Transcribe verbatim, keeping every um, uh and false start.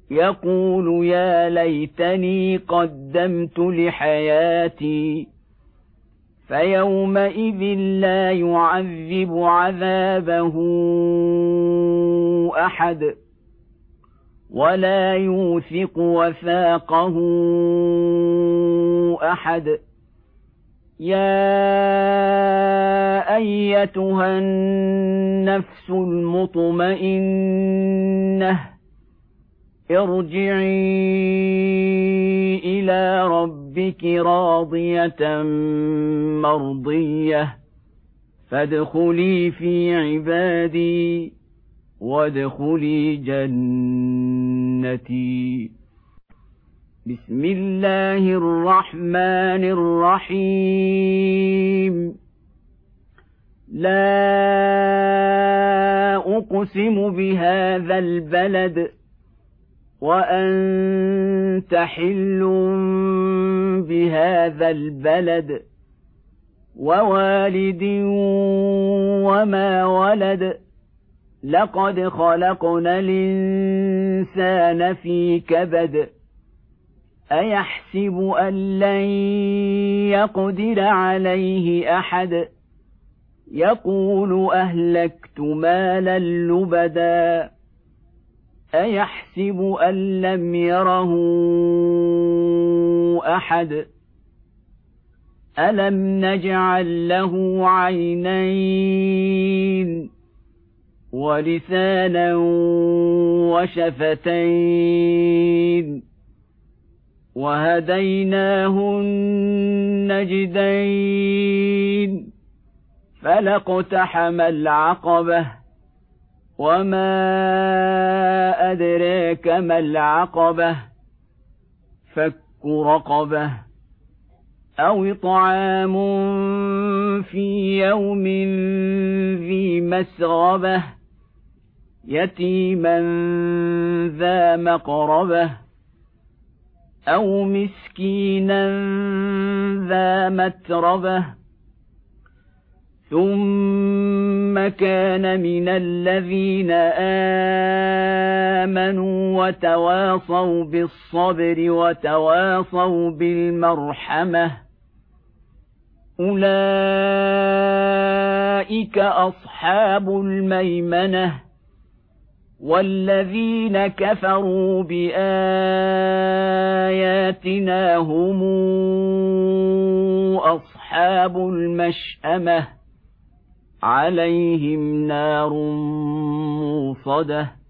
يقول يا ليتني قدمت لحياتي فيومئذ لا يعذب عذابه أحد ولا يوثق وثاقه أحد. يا أيتها النفس المطمئنة ارجعي إلى ربك راضية مرضية فادخلي في عبادي وادخلي جنتي. بسم الله الرحمن الرحيم. لا أقسم بهذا البلد وأنت حل بهذا البلد ووالد وما ولد لقد خلقنا الإنسان في كبد أيحسب أن لن يقدر عليه أحد يقول أهلكت مالا لبدا أيحسب أن لم يره أحد ألم نجعل له عينين ولسانا وشفتين وهديناه النجدين فلاقتحم العقبة وما أدراك ما العقبة فك رقبة أو إطعام في يوم ذي مسغبة يتيما ذا مقربة أو مسكينا ذا متربة ثم كان من الذين آمنوا وتواصوا بالصبر وتواصوا بالمرحمة أولئك أصحاب الميمنة والذين كفروا بآياتنا هم أصحاب المشأمة عليهم نار موصدة